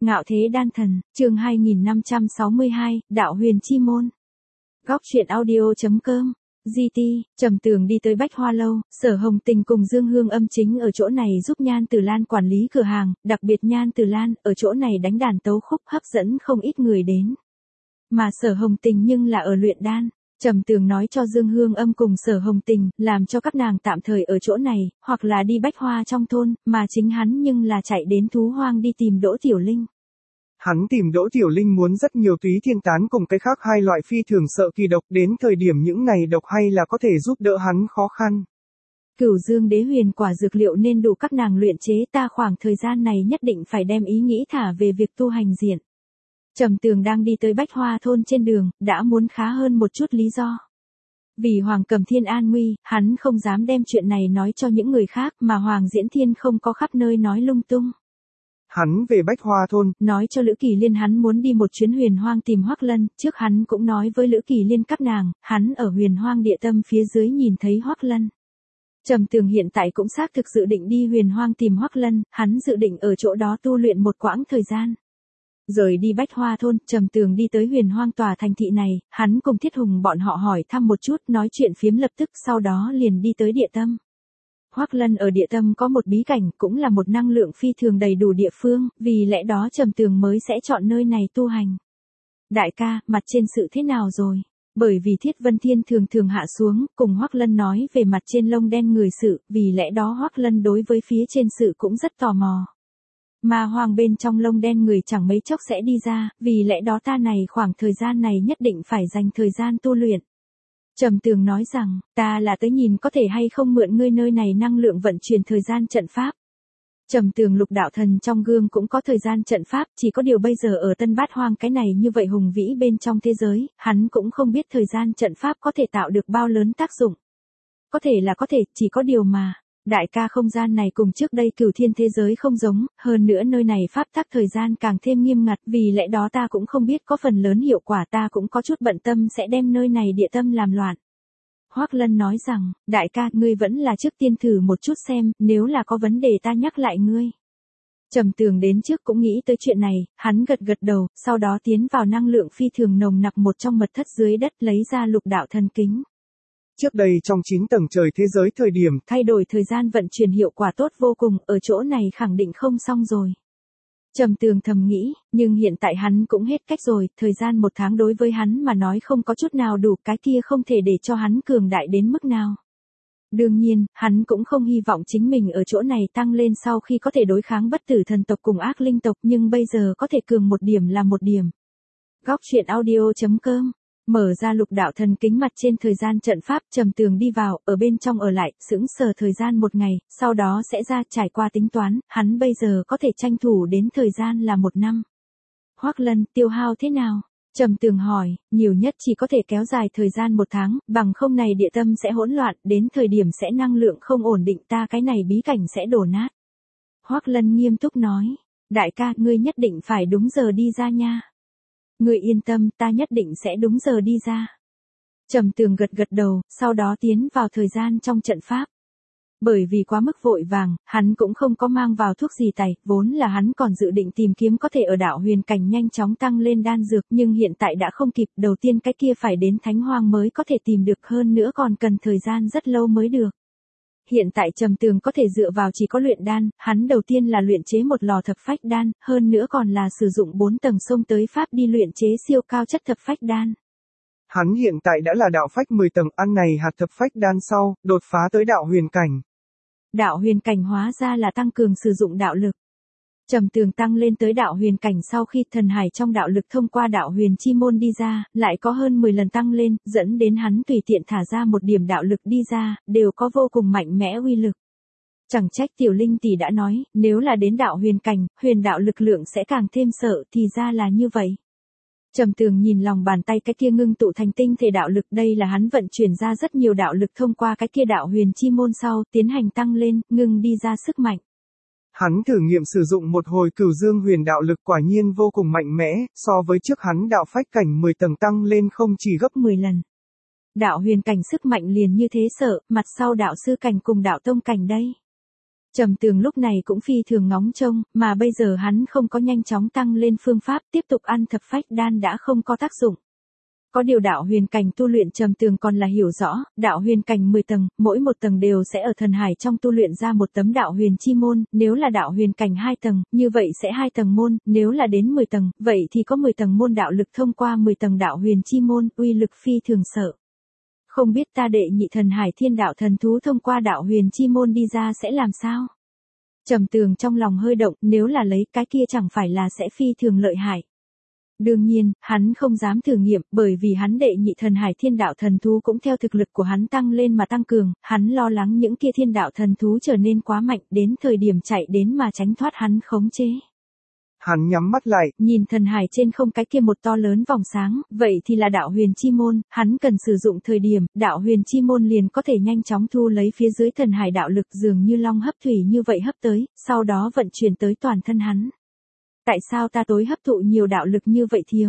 Ngạo Thế Đan Thần, chương 2562, Đạo Huyền Chi Môn. Góc truyện audio.com. GT, Trầm Tường đi tới Bách Hoa Lâu, Sở Hồng Tình cùng Dương Hương Âm chính ở chỗ này giúp Nhan Tử Lan quản lý cửa hàng, đặc biệt Nhan Tử Lan ở chỗ này đánh đàn tấu khúc hấp dẫn không ít người đến. Mà Sở Hồng Tình nhưng là ở luyện đan. Trầm Tường nói cho Dương Hương Âm cùng Sở Hồng Tình, làm cho các nàng tạm thời ở chỗ này, hoặc là đi Bách Hoa trong thôn, mà chính hắn nhưng là chạy đến Thú Hoang đi tìm Đỗ Tiểu Linh. Hắn tìm Đỗ Tiểu Linh muốn rất nhiều túy thiên tán cùng cái khác hai loại phi thường sợ kỳ độc, đến thời điểm những này độc hay là có thể giúp đỡ hắn khó khăn. Cửu Dương Đế Huyền quả dược liệu nên đủ các nàng luyện chế, ta khoảng thời gian này nhất định phải đem ý nghĩ thả về việc tu hành diện. Trầm Tường đang đi tới Bách Hoa thôn trên đường, đã muốn khá hơn một chút lý do. Vì Hoàng Cầm Thiên an nguy, hắn không dám đem chuyện này nói cho những người khác, mà Hoàng Diễn Thiên không có khắp nơi nói lung tung. Hắn về Bách Hoa thôn, nói cho Lữ Kỳ Liên hắn muốn đi một chuyến Huyền Hoang tìm Hoắc Lân, trước hắn cũng nói với Lữ Kỳ Liên các nàng, hắn ở Huyền Hoang địa tâm phía dưới nhìn thấy Hoắc Lân. Trầm Tường hiện tại cũng xác thực dự định đi Huyền Hoang tìm Hoắc Lân, hắn dự định ở chỗ đó tu luyện một quãng thời gian. Rồi đi Bách Hoa thôn, Trầm Tường đi tới Huyền Hoang tòa thành thị này, hắn cùng Thiết Hùng bọn họ hỏi thăm một chút, nói chuyện phiếm lập tức, sau đó liền đi tới địa tâm. Hoắc Lân ở địa tâm có một bí cảnh, cũng là một năng lượng phi thường đầy đủ địa phương, vì lẽ đó Trầm Tường mới sẽ chọn nơi này tu hành. Đại ca, mặt trên sự thế nào rồi? Bởi vì Thiết Vân Thiên thường thường hạ xuống, cùng Hoắc Lân nói về mặt trên lông đen người sự, vì lẽ đó Hoắc Lân đối với phía trên sự cũng rất tò mò. Mà Hoàng bên trong lông đen người chẳng mấy chốc sẽ đi ra, vì lẽ đó ta này khoảng thời gian này nhất định phải dành thời gian tu luyện. Trầm Tường nói rằng, ta là tới nhìn có thể hay không mượn ngươi nơi này năng lượng vận chuyển thời gian trận pháp. Trầm Tường Lục Đạo Thần trong gương cũng có thời gian trận pháp, chỉ có điều bây giờ ở Tân Bát Hoang cái này như vậy hùng vĩ bên trong thế giới, hắn cũng không biết thời gian trận pháp có thể tạo được bao lớn tác dụng. Có thể là có thể, chỉ có điều mà. Đại ca, không gian này cùng trước đây Cửu Thiên thế giới không giống, hơn nữa nơi này pháp tắc thời gian càng thêm nghiêm ngặt, vì lẽ đó ta cũng không biết có phần lớn hiệu quả, ta cũng có chút bận tâm sẽ đem nơi này địa tâm làm loạn. Hoắc Lân nói rằng, đại ca, ngươi vẫn là trước tiên thử một chút xem, nếu là có vấn đề ta nhắc lại ngươi. Trầm Tường đến trước cũng nghĩ tới chuyện này, hắn gật gật đầu, sau đó tiến vào năng lượng phi thường nồng nặc một trong mật thất dưới đất, lấy ra Lục Đạo Thần kính. Trước đây trong 9 tầng trời thế giới thời điểm, thay đổi thời gian vận chuyển hiệu quả tốt vô cùng, ở chỗ này khẳng định không xong rồi. Trầm Tường thầm nghĩ, nhưng hiện tại hắn cũng hết cách rồi, thời gian 1 tháng đối với hắn mà nói không có chút nào đủ, cái kia không thể để cho hắn cường đại đến mức nào. Đương nhiên, hắn cũng không hy vọng chính mình ở chỗ này tăng lên sau khi có thể đối kháng bất tử thần tộc cùng ác linh tộc, nhưng bây giờ có thể cường một điểm là một điểm. Góc truyện audio.com. Mở ra Lục Đạo Thần kính, mặt trên thời gian trận pháp, Trầm Tường đi vào, ở bên trong ở lại, sững sờ thời gian 1 ngày, sau đó sẽ ra, trải qua tính toán, hắn bây giờ có thể tranh thủ đến thời gian là 1 năm. Hoắc Lân, tiêu hao thế nào? Trầm Tường hỏi, nhiều nhất chỉ có thể kéo dài thời gian 1 tháng, bằng không này địa tâm sẽ hỗn loạn, đến thời điểm sẽ năng lượng không ổn định, ta cái này bí cảnh sẽ đổ nát. Hoắc Lân nghiêm túc nói, đại ca, ngươi nhất định phải đúng giờ đi ra nha. Ngươi yên tâm, ta nhất định sẽ đúng giờ đi ra. Trầm Tường gật gật đầu, sau đó tiến vào thời gian trong trận pháp. Bởi vì quá mức vội vàng, hắn cũng không có mang vào thuốc gì tẩy, vốn là hắn còn dự định tìm kiếm có thể ở đạo huyền cảnh nhanh chóng tăng lên đan dược, nhưng hiện tại đã không kịp, đầu tiên cái kia phải đến Thánh Hoang mới có thể tìm được, hơn nữa còn cần thời gian rất lâu mới được. Hiện tại Trầm Tường có thể dựa vào chỉ có luyện đan, hắn đầu tiên là luyện chế một lò thập phách đan, hơn nữa còn là sử dụng 4 tầng xông tới pháp đi luyện chế siêu cao chất thập phách đan. Hắn hiện tại đã là đạo phách 10 tầng, ăn này hạt thập phách đan sau, đột phá tới đạo huyền cảnh. Đạo huyền cảnh hóa ra là tăng cường sử dụng đạo lực. Trầm Tường tăng lên tới đạo huyền cảnh sau khi thần hải trong đạo lực thông qua đạo huyền chi môn đi ra, lại có hơn 10 lần tăng lên, dẫn đến hắn tùy tiện thả ra một điểm đạo lực đi ra, đều có vô cùng mạnh mẽ uy lực. Chẳng trách Tiểu Linh tỷ đã nói, nếu là đến đạo huyền cảnh, huyền đạo lực lượng sẽ càng thêm sợ, thì ra là như vậy. Trầm Tường nhìn lòng bàn tay cái kia ngưng tụ thành tinh thể đạo lực, đây là hắn vận chuyển ra rất nhiều đạo lực thông qua cái kia đạo huyền chi môn sau, tiến hành tăng lên, ngưng đi ra sức mạnh. Hắn thử nghiệm sử dụng một hồi Cửu Dương huyền đạo lực, quả nhiên vô cùng mạnh mẽ, so với trước hắn đạo phách cảnh 10 tầng tăng lên không chỉ gấp 10 lần. Đạo huyền cảnh sức mạnh liền như thế sợ, mặt sau đạo sư cảnh cùng đạo tông cảnh đây. Trầm Tường lúc này cũng phi thường ngóng trông, mà bây giờ hắn không có nhanh chóng tăng lên phương pháp, tiếp tục ăn thập phách đan đã không có tác dụng. Có điều đạo huyền cảnh tu luyện Trầm Tường còn là hiểu rõ, đạo huyền cảnh 10 tầng, mỗi một tầng đều sẽ ở thần hải trong tu luyện ra một tấm đạo huyền chi môn, nếu là đạo huyền cảnh 2 tầng, như vậy sẽ 2 tầng môn, nếu là đến 10 tầng, vậy thì có 10 tầng môn đạo lực thông qua 10 tầng đạo huyền chi môn, uy lực phi thường sợ. Không biết ta đệ nhị thần hải thiên đạo thần thú thông qua đạo huyền chi môn đi ra sẽ làm sao? Trầm Tường trong lòng hơi động, nếu là lấy cái kia chẳng phải là sẽ phi thường lợi hại. Đương nhiên, hắn không dám thử nghiệm, bởi vì hắn đệ nhị thần hải thiên đạo thần thú cũng theo thực lực của hắn tăng lên mà tăng cường, hắn lo lắng những kia thiên đạo thần thú trở nên quá mạnh, đến thời điểm chạy đến mà tránh thoát hắn khống chế. Hắn nhắm mắt lại, nhìn thần hải trên không cái kia một to lớn vòng sáng, vậy thì là đạo huyền chi môn, hắn cần sử dụng thời điểm, đạo huyền chi môn liền có thể nhanh chóng thu lấy phía dưới thần hải đạo lực dường như long hấp thủy như vậy hấp tới, sau đó vận chuyển tới toàn thân hắn. Tại sao ta tối hấp thụ nhiều đạo lực như vậy thiếu?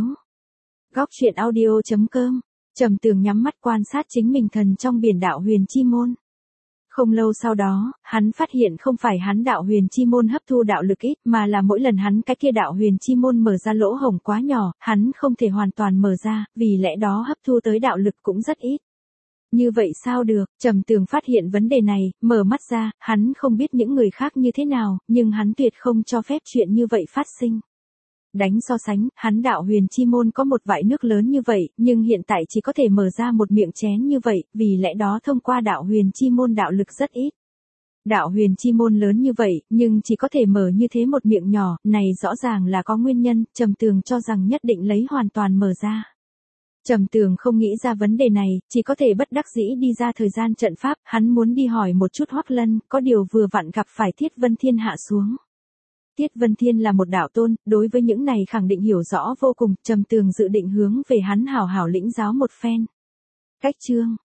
Góc truyện audio.com. Trầm Tường nhắm mắt quan sát chính mình thần trong biển đạo huyền chi môn. Không lâu sau đó, hắn phát hiện không phải hắn đạo huyền chi môn hấp thu đạo lực ít, mà là mỗi lần hắn cái kia đạo huyền chi môn mở ra lỗ hổng quá nhỏ, hắn không thể hoàn toàn mở ra, vì lẽ đó hấp thu tới đạo lực cũng rất ít. Như vậy sao được? Trầm Tường phát hiện vấn đề này, mở mắt ra, hắn không biết những người khác như thế nào, nhưng hắn tuyệt không cho phép chuyện như vậy phát sinh. Đánh so sánh, hắn đạo huyền chi môn có một vại nước lớn như vậy, nhưng hiện tại chỉ có thể mở ra một miệng chén như vậy, vì lẽ đó thông qua đạo huyền chi môn đạo lực rất ít. Đạo huyền chi môn lớn như vậy, nhưng chỉ có thể mở như thế một miệng nhỏ, này rõ ràng là có nguyên nhân, Trầm Tường cho rằng nhất định lấy hoàn toàn mở ra. Trầm Tường không nghĩ ra vấn đề này, chỉ có thể bất đắc dĩ đi ra thời gian trận pháp, hắn muốn đi hỏi một chút Hoắc Lân, có điều vừa vặn gặp phải Tiết Vân Thiên hạ xuống. Tiết Vân Thiên là một đạo tôn, đối với những này khẳng định hiểu rõ vô cùng, Trầm Tường dự định hướng về hắn hảo hảo lĩnh giáo một phen. Cách chương